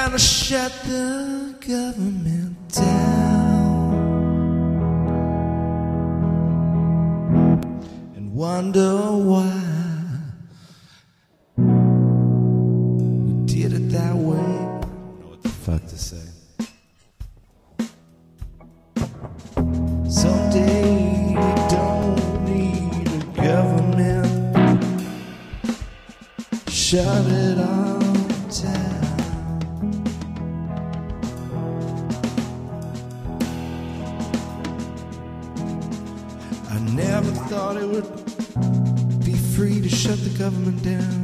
gonna shut the government down and wonder why we did it that way. I don't know what the fuck to say. Someday you don't need a government. Shut it all down. I never thought it would be free to shut the government down.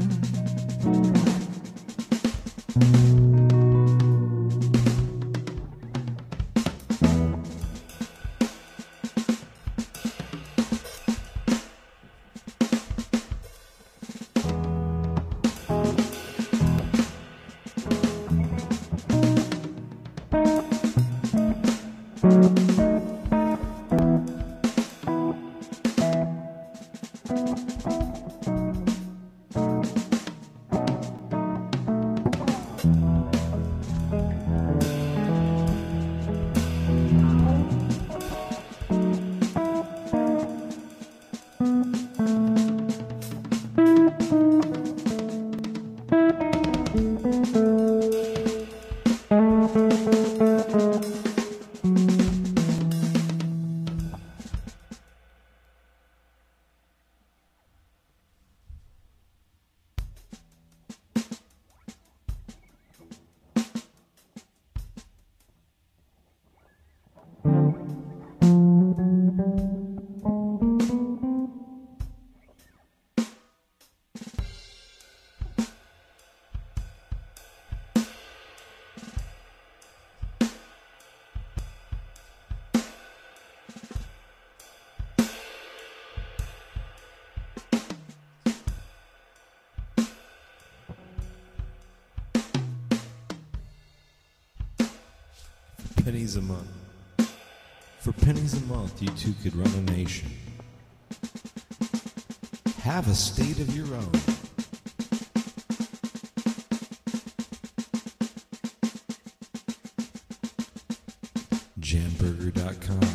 Pennies a month. For pennies a month, you two could run a nation. Have a state of your own. Jamburger.com